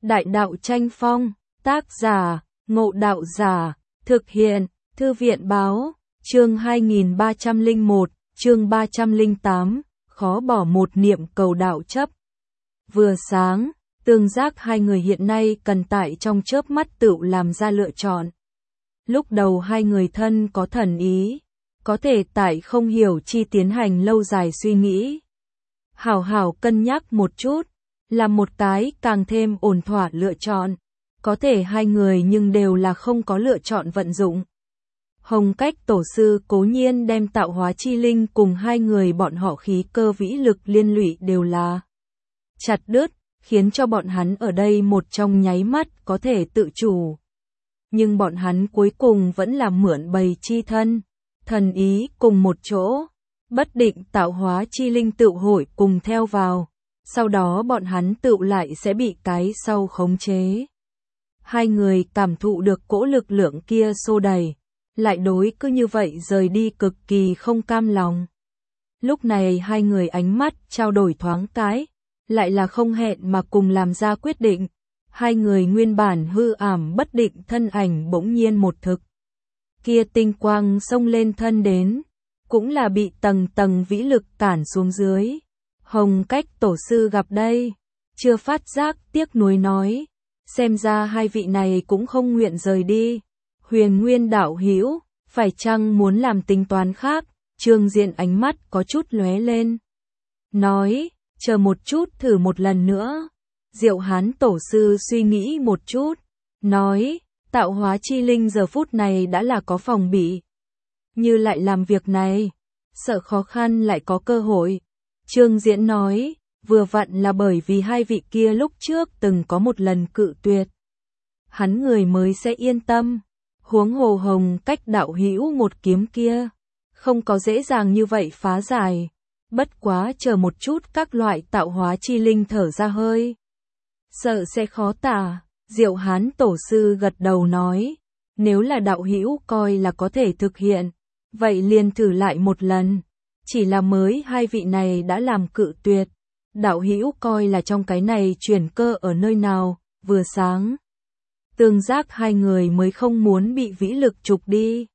Đại đạo tranh phong, tác giả, Ngộ Đạo Giả, thực hiện, Thư viện báo, chương 2301, chương 308, khó bỏ một niệm cầu đạo chấp. Vừa sáng, tương giác hai người hiện nay cần tại trong chớp mắt tự làm ra lựa chọn. Lúc đầu hai người thân có thần ý, có thể tại không hiểu chi tiến hành lâu dài suy nghĩ. Hảo hảo cân nhắc một chút, làm một cái càng thêm ổn thỏa lựa chọn. Có thể hai người nhưng đều là không có lựa chọn vận dụng. Hồng Cách tổ sư cố nhiên đem tạo hóa chi linh cùng hai người bọn họ khí cơ vĩ lực liên lụy đều là chặt đứt, khiến cho bọn hắn ở đây một trong nháy mắt có thể tự chủ. Nhưng bọn hắn cuối cùng vẫn là mượn bầy chi thân, thần ý cùng một chỗ, bất định tạo hóa chi linh tự hội cùng theo vào, sau đó bọn hắn tự lại sẽ bị cái sau khống chế. Hai người cảm thụ được cỗ lực lượng kia xô đẩy, lại đối cứ như vậy rời đi cực kỳ không cam lòng. Lúc này hai người ánh mắt trao đổi thoáng cái, lại là không hẹn mà cùng làm ra quyết định. Hai người nguyên bản hư ảm bất định thân ảnh bỗng nhiên một thực. Kia tinh quang xông lên thân đến, cũng là bị tầng tầng vĩ lực cản xuống dưới. Hồng Cách tổ sư gặp đây, chưa phát giác tiếc nuối nói, xem ra hai vị này cũng không nguyện rời đi. Huyền Nguyên đạo hữu, phải chăng muốn làm tính toán khác? Trương Diện ánh mắt có chút lóe lên, nói, chờ một chút thử một lần nữa. Diệu Hán tổ sư suy nghĩ một chút, nói, tạo hóa chi linh giờ phút này đã là có phòng bị. Như lại làm việc này, sợ khó khăn lại có cơ hội. Trương Diễn nói, vừa vặn là bởi vì hai vị kia lúc trước từng có một lần cự tuyệt. Hắn người mới sẽ yên tâm, huống hồ Hồng Cách đạo hữu một kiếm kia, không có dễ dàng như vậy phá giải. Bất quá chờ một chút các loại tạo hóa chi linh thở ra hơi, sợ sẽ khó tả. Diệu Hán tổ sư gật đầu nói, nếu là đạo hữu coi là có thể thực hiện, vậy liền thử lại một lần. Chỉ là mới hai vị này đã làm cự tuyệt, đạo hữu coi là trong cái này chuyển cơ ở nơi nào. Vừa sáng, tương giác hai người mới không muốn bị vĩ lực trục đi.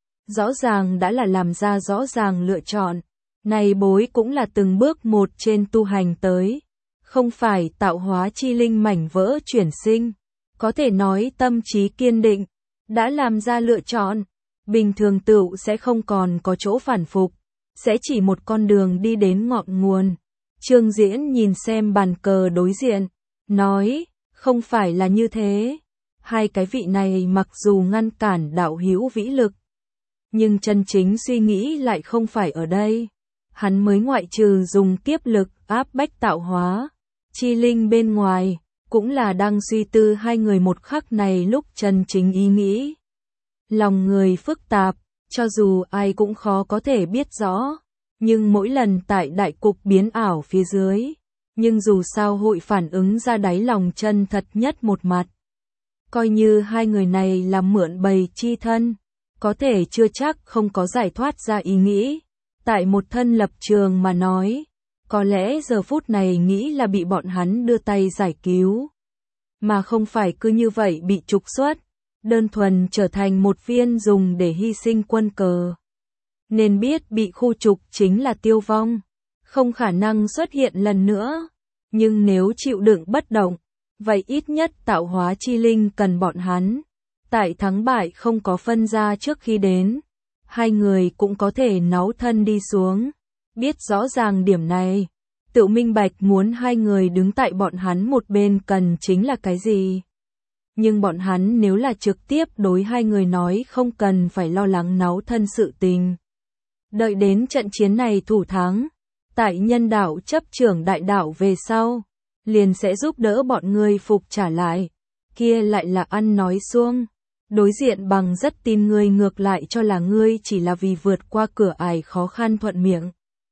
Rõ ràng đã là làm ra rõ ràng lựa chọn, này bối cũng là từng bước một trên tu hành tới, không phải tạo hóa chi linh mảnh vỡ chuyển sinh, có thể nói tâm trí kiên định, đã làm ra lựa chọn, bình thường tựu sẽ không còn có chỗ phản phục, sẽ chỉ một con đường đi đến ngọn nguồn. Trương Diễn nhìn xem bàn cờ đối diện, nói, không phải là như thế. Hai cái vị này mặc dù ngăn cản đạo hữu vĩ lực, nhưng chân chính suy nghĩ lại không phải ở đây. Hắn mới ngoại trừ dùng kiếp lực áp bách tạo hóa chi linh bên ngoài, cũng là đang suy tư hai người một khắc này lúc chân chính ý nghĩ. Lòng người phức tạp, cho dù ai cũng khó có thể biết rõ, nhưng mỗi lần tại đại cục biến ảo phía dưới, nhưng dù sao hội phản ứng ra đáy lòng chân thật nhất một mặt. Coi như hai người này là mượn bầy chi thân, có thể chưa chắc không có giải thoát ra ý nghĩ. Tại một thân lập trường mà nói, có lẽ giờ phút này nghĩ là bị bọn hắn đưa tay giải cứu, mà không phải cứ như vậy bị trục xuất, đơn thuần trở thành một viên dùng để hy sinh quân cờ. Nên biết bị khu trục chính là tiêu vong, không khả năng xuất hiện lần nữa. Nhưng nếu chịu đựng bất động, vậy ít nhất tạo hóa chi linh cần bọn hắn. Tại thắng bại không có phân ra trước khi đến, hai người cũng có thể náu thân đi xuống. Biết rõ ràng điểm này, tự minh bạch muốn hai người đứng tại bọn hắn một bên cần chính là cái gì. Nhưng bọn hắn nếu là trực tiếp đối hai người nói không cần phải lo lắng náu thân sự tình. Đợi đến trận chiến này thủ thắng, tại nhân đạo chấp trưởng đại đạo về sau, liền sẽ giúp đỡ bọn ngươi phục trả lại. Kia lại là ăn nói xuông. Đối diện bằng rất tin ngươi ngược lại cho là ngươi chỉ là vì vượt qua cửa ải khó khăn thuận miệng.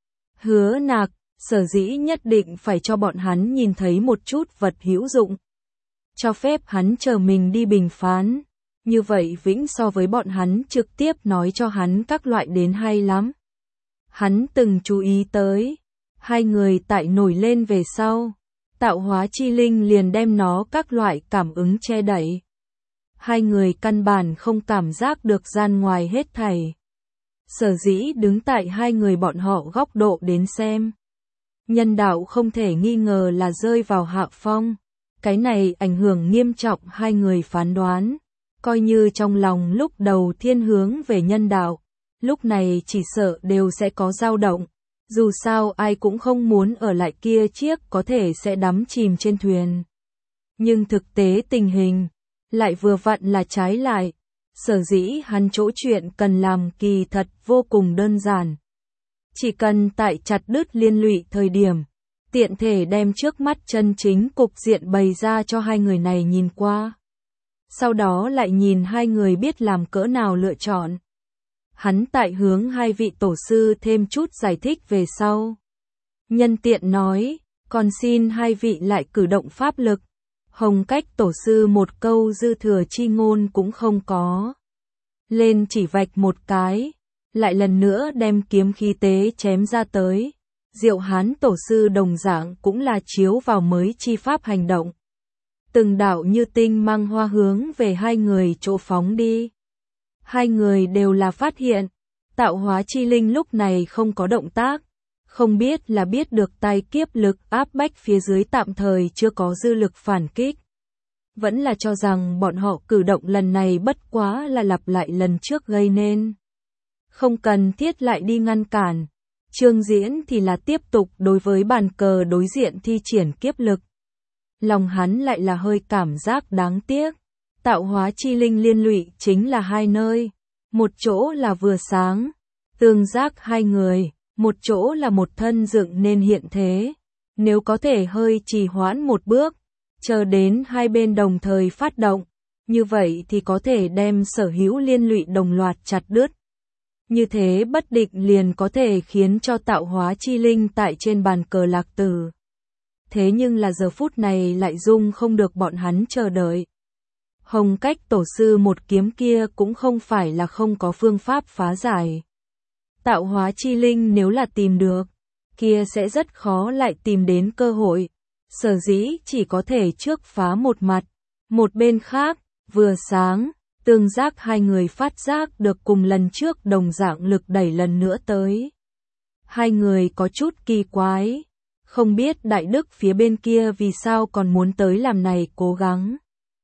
Hứa Nạc, sở dĩ nhất định phải cho bọn hắn nhìn thấy một chút vật hữu dụng. Cho phép hắn chờ mình đi bình phán. Như vậy vĩnh so với bọn hắn trực tiếp nói cho hắn các loại đến hay lắm. Hắn từng chú ý tới, hai người tại nổi lên về sau, tạo hóa chi linh liền đem nó các loại cảm ứng che đậy. Hai người căn bản không cảm giác được gian ngoài hết thảy. Sở dĩ đứng tại hai người bọn họ góc độ đến xem. Nhân đạo không thể nghi ngờ là rơi vào hạ phong. Cái này ảnh hưởng nghiêm trọng hai người phán đoán. Coi như trong lòng lúc đầu thiên hướng về nhân đạo, lúc này chỉ sợ đều sẽ có dao động. Dù sao ai cũng không muốn ở lại kia chiếc có thể sẽ đắm chìm trên thuyền. Nhưng thực tế tình hình lại vừa vặn là trái lại. Sở dĩ hắn chỗ chuyện cần làm kỳ thật vô cùng đơn giản. Chỉ cần tại chặt đứt liên lụy thời điểm, tiện thể đem trước mắt chân chính cục diện bày ra cho hai người này nhìn qua. Sau đó lại nhìn hai người biết làm cỡ nào lựa chọn. Hắn tại hướng hai vị tổ sư thêm chút giải thích về sau. Nhân tiện nói, còn xin hai vị lại cử động pháp lực. Hồng Cách tổ sư một câu dư thừa chi ngôn cũng không có. Lên chỉ vạch một cái, lại lần nữa đem kiếm khí tế chém ra tới. Diệu Hán tổ sư đồng dạng cũng là chiếu vào mới chi pháp hành động. Từng đạo như tinh mang hoa hướng về hai người chỗ phóng đi. Hai người đều là phát hiện, tạo hóa chi linh lúc này không có động tác. Không biết là biết được tai kiếp lực áp bách phía dưới tạm thời chưa có dư lực phản kích. Vẫn là cho rằng bọn họ cử động lần này bất quá là lặp lại lần trước gây nên. Không cần thiết lại đi ngăn cản. Trương Diễn thì là tiếp tục đối với bàn cờ đối diện thi triển kiếp lực. Lòng hắn lại là hơi cảm giác đáng tiếc. Tạo hóa chi linh liên lụy chính là hai nơi. Một chỗ là vừa sáng, tương giác hai người. Một chỗ là một thân dựng nên hiện thế. Nếu có thể hơi trì hoãn một bước, chờ đến hai bên đồng thời phát động, như vậy thì có thể đem sở hữu liên lụy đồng loạt chặt đứt. Như thế bất định liền có thể khiến cho tạo hóa chi linh tại trên bàn cờ lạc tử. Thế nhưng là giờ phút này lại dung không được bọn hắn chờ đợi. Hồng Cách tổ sư một kiếm kia cũng không phải là không có phương pháp phá giải. Tạo hóa chi linh nếu là tìm được, kia sẽ rất khó lại tìm đến cơ hội. Sở dĩ chỉ có thể trước phá một mặt. Một bên khác, vừa sáng, tương giác hai người phát giác được cùng lần trước đồng dạng lực đẩy lần nữa tới. Hai người có chút kỳ quái. Không biết Đại Đức phía bên kia vì sao còn muốn tới làm này cố gắng.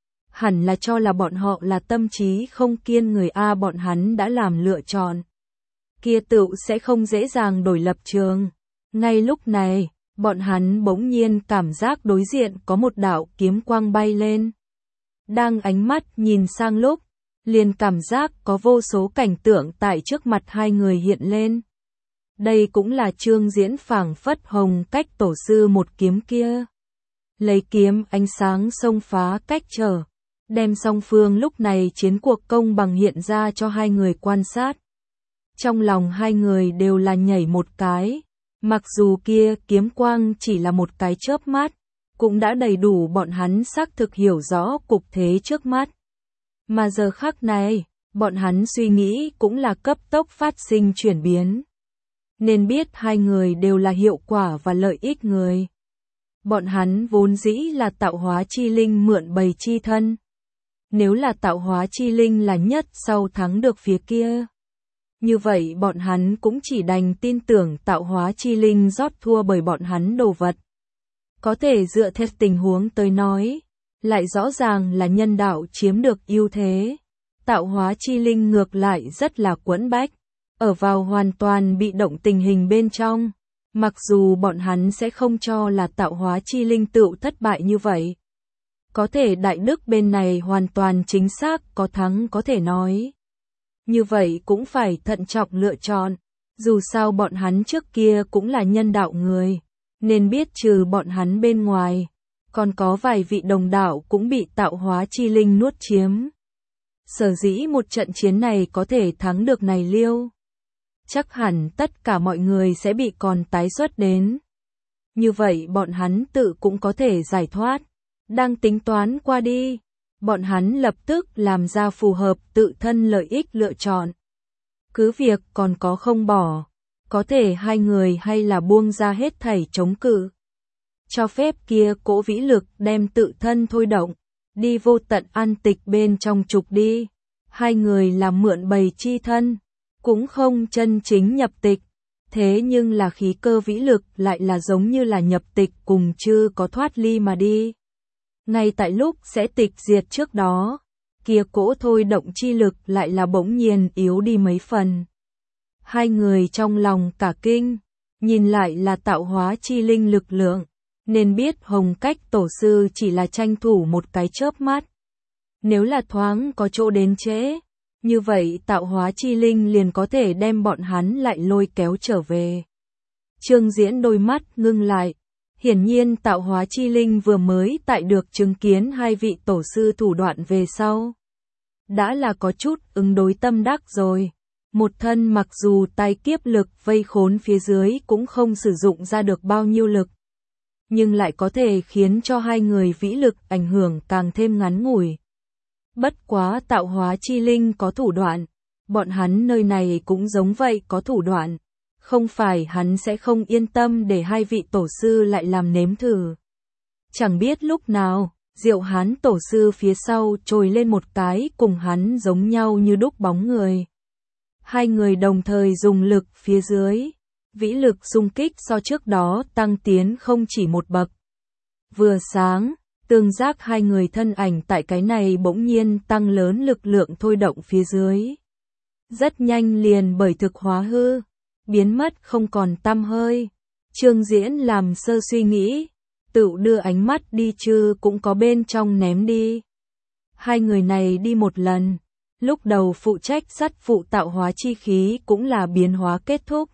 Hẳn là cho là bọn họ là tâm trí không kiên người A, bọn hắn đã làm lựa chọn. Kia tựu sẽ không dễ dàng đổi lập trường. Ngay lúc này, bọn hắn bỗng nhiên cảm giác đối diện có một đạo kiếm quang bay lên. Đang ánh mắt nhìn sang lúc, liền cảm giác có vô số cảnh tượng tại trước mặt hai người hiện lên. Đây cũng là Trương Diễn phảng phất Hồng Cách tổ sư một kiếm kia. Lấy kiếm ánh sáng xông phá cách trở, đem song phương lúc này chiến cuộc công bằng hiện ra cho hai người quan sát. Trong lòng hai người đều là nhảy một cái, mặc dù kia kiếm quang chỉ là một cái chớp mắt, cũng đã đầy đủ bọn hắn xác thực hiểu rõ cục thế trước mắt. Mà giờ khắc này, bọn hắn suy nghĩ cũng là cấp tốc phát sinh chuyển biến. Nên biết hai người đều là hiệu quả và lợi ích người. Bọn hắn vốn dĩ là tạo hóa chi linh mượn bầy chi thân. Nếu là tạo hóa chi linh là nhất sau thắng được phía kia, như vậy bọn hắn cũng chỉ đành tin tưởng tạo hóa chi linh rót thua bởi bọn hắn đồ vật. Có thể dựa theo tình huống tới nói, lại rõ ràng là nhân đạo chiếm được ưu thế. Tạo hóa chi linh ngược lại rất là quẫn bách, ở vào hoàn toàn bị động tình hình bên trong. Mặc dù bọn hắn sẽ không cho là tạo hóa chi linh tựu thất bại như vậy. Có thể Đại Đức bên này hoàn toàn chính xác có thắng có thể nói. Như vậy cũng phải thận trọng lựa chọn. Dù sao bọn hắn trước kia cũng là nhân đạo người, nên biết trừ bọn hắn bên ngoài, còn có vài vị đồng đạo cũng bị tạo hóa chi linh nuốt chiếm. Sở dĩ một trận chiến này có thể thắng được này liêu, chắc hẳn tất cả mọi người sẽ bị còn tái xuất đến. Như vậy bọn hắn tự cũng có thể giải thoát. Đang tính toán qua đi, bọn hắn lập tức làm ra phù hợp tự thân lợi ích lựa chọn. Cứ việc còn có không bỏ, có thể hai người hay là buông ra hết thảy chống cự. cho phép kia cỗ vĩ lực đem tự thân thôi động, đi vô tận an tịch bên trong trục đi. Hai người làm mượn bầy chi thân, cũng không chân chính nhập tịch, thế nhưng là khí cơ vĩ lực lại là giống như là nhập tịch cùng chưa có thoát ly mà đi. Ngay tại lúc sẽ tịch diệt trước đó, kia cỗ thôi động chi lực lại là bỗng nhiên yếu đi mấy phần. Hai người trong lòng cả kinh, nhìn lại là tạo hóa chi linh lực lượng, nên biết Hồng Cách tổ sư chỉ là tranh thủ một cái chớp mắt. Nếu là thoáng có chỗ đến trễ, như vậy tạo hóa chi linh liền có thể đem bọn hắn lại lôi kéo trở về. Trương Diễn đôi mắt ngưng lại, hiển nhiên tạo hóa chi linh vừa mới tại được chứng kiến hai vị tổ sư thủ đoạn về sau. Đã là có chút ứng đối tâm đắc rồi. Một thân mặc dù tay kiếp lực vây khốn phía dưới cũng không sử dụng ra được bao nhiêu lực, nhưng lại có thể khiến cho hai người vĩ lực ảnh hưởng càng thêm ngắn ngủi. Bất quá tạo hóa chi linh có thủ đoạn, bọn hắn nơi này cũng giống vậy có thủ đoạn, không phải hắn sẽ không yên tâm để hai vị tổ sư lại làm nếm thử. Chẳng biết lúc nào, Diệu Hán tổ sư phía sau trồi lên một cái cùng hắn giống nhau như đúc bóng người. Hai người đồng thời dùng lực phía dưới, vĩ lực xung kích so trước đó tăng tiến không chỉ một bậc. Vừa sáng, tương giác hai người thân ảnh tại cái này bỗng nhiên tăng lớn lực lượng thôi động phía dưới. Rất nhanh liền bởi thực hóa hư, biến mất không còn tăm hơi. Trương Diễn làm sơ suy nghĩ, tự đưa ánh mắt đi chứ cũng có bên trong ném đi. Hai người này đi một lần, lúc đầu phụ trách sát phụ tạo hóa chi khí cũng là biến hóa kết thúc.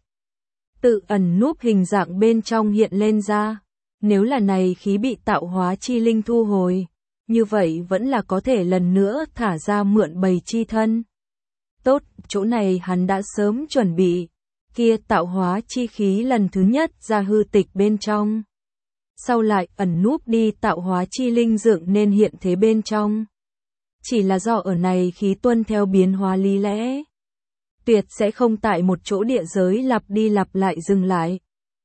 Tự ẩn núp hình dạng bên trong hiện lên ra. Nếu là này khí bị tạo hóa chi linh thu hồi, như vậy vẫn là có thể lần nữa thả ra mượn bầy chi thân. Tốt, chỗ này hắn đã sớm chuẩn bị, kia tạo hóa chi khí lần thứ nhất ra hư tịch bên trong. Sau lại ẩn núp đi tạo hóa chi linh dựng nên hiện thế bên trong. Chỉ là do ở này khí tuân theo biến hóa lý lẽ. Tuyệt sẽ không tại một chỗ địa giới lặp đi lặp lại dừng lại.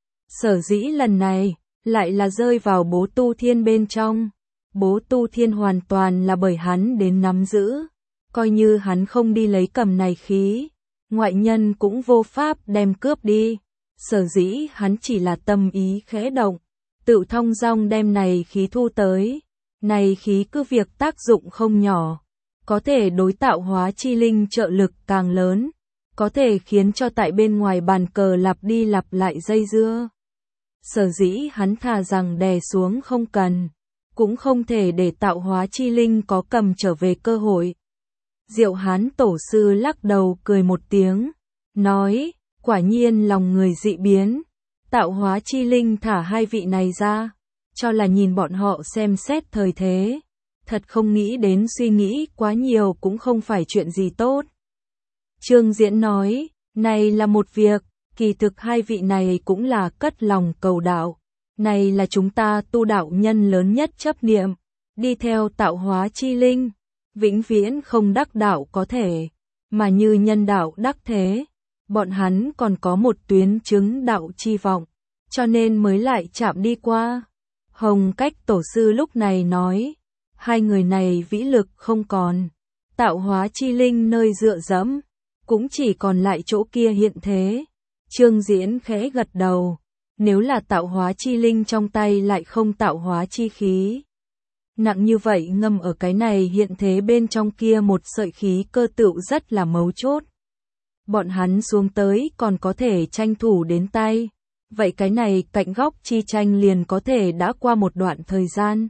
Sở dĩ lần này, lại là rơi vào bố tu thiên bên trong. Bố tu thiên hoàn toàn là bởi hắn đến nắm giữ. Coi như hắn không đi lấy cầm này khí, ngoại nhân cũng vô pháp đem cướp đi. Sở dĩ hắn chỉ là tâm ý khẽ động, tự thong dong đem này khí thu tới. Này khí cứ việc tác dụng không nhỏ, có thể đối tạo hóa chi linh trợ lực càng lớn, có thể khiến cho tại bên ngoài bàn cờ lặp đi lặp lại dây dưa. Sở dĩ hắn thà rằng đè xuống không cần, cũng không thể để tạo hóa chi linh có cầm trở về cơ hội. Diệu Hán tổ sư lắc đầu cười một tiếng, nói, quả nhiên lòng người dị biến, tạo hóa chi linh thả hai vị này ra, cho là nhìn bọn họ xem xét thời thế, thật không nghĩ đến suy nghĩ quá nhiều cũng không phải chuyện gì tốt. Trương Diễn nói, này là một việc, kỳ thực hai vị này cũng là cất lòng cầu đạo, này là chúng ta tu đạo nhân lớn nhất chấp niệm, đi theo tạo hóa chi linh, vĩnh viễn không đắc đạo có thể, mà như nhân đạo đắc thế, bọn hắn còn có một tuyến chứng đạo chi vọng, cho nên mới lại chạm đi qua. Hồng Cách tổ sư lúc này nói, hai người này vĩ lực không còn, tạo hóa chi linh nơi dựa dẫm, cũng chỉ còn lại chỗ kia hiện thế. Trương Diễn khẽ gật đầu, nếu là tạo hóa chi linh trong tay lại không tạo hóa chi khí. Nặng như vậy ngâm ở cái này hiện thế bên trong kia một sợi khí cơ tựu rất là mấu chốt. Bọn hắn xuống tới còn có thể tranh thủ đến tay. Vậy cái này cạnh góc chi tranh liền có thể đã qua một đoạn thời gian.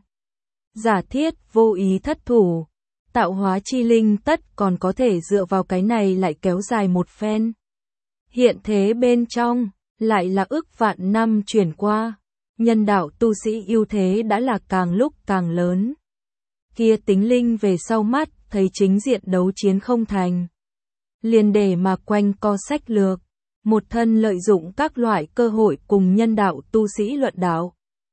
Giả thiết vô ý thất thủ, tạo hóa chi linh tất còn có thể dựa vào cái này lại kéo dài một phen. Hiện thế bên trong, lại là ước vạn năm chuyển qua, nhân đạo tu sĩ ưu thế đã là càng lúc càng lớn. Kia tính linh về sau mắt, thấy chính diện đấu chiến không thành. Liền để mà quanh co sách lược, một thân lợi dụng các loại cơ hội cùng nhân đạo tu sĩ luận đạo.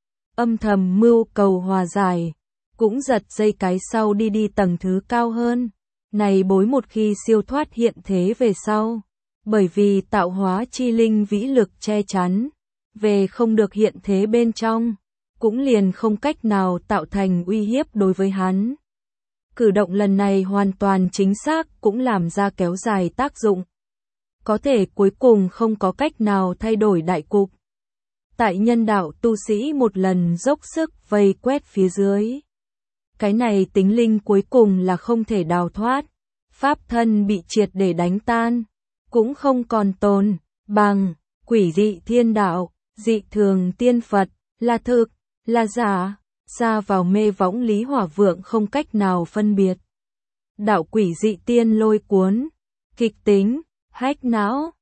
Âm thầm mưu cầu hòa giải, cũng giật dây cái sau đi tầng thứ cao hơn. Này bối một khi siêu thoát hiện thế về sau, bởi vì tạo hóa chi linh vĩ lực che chắn, về không được hiện thế bên trong, cũng liền không cách nào tạo thành uy hiếp đối với hắn. Cử động lần này hoàn toàn chính xác cũng làm ra kéo dài tác dụng. Có thể cuối cùng không có cách nào thay đổi đại cục. Tại nhân đạo tu sĩ một lần dốc sức vây quét phía dưới. Cái này tính linh cuối cùng là không thể đào thoát. Pháp thân bị triệt để đánh tan. Cũng không còn tồn, bằng, quỷ dị thiên đạo, dị thường tiên Phật, là thực, là giả, xa vào mê võng Lý Hỏa Vượng không cách nào phân biệt. Đạo quỷ dị tiên lôi cuốn, kịch tính, hách não,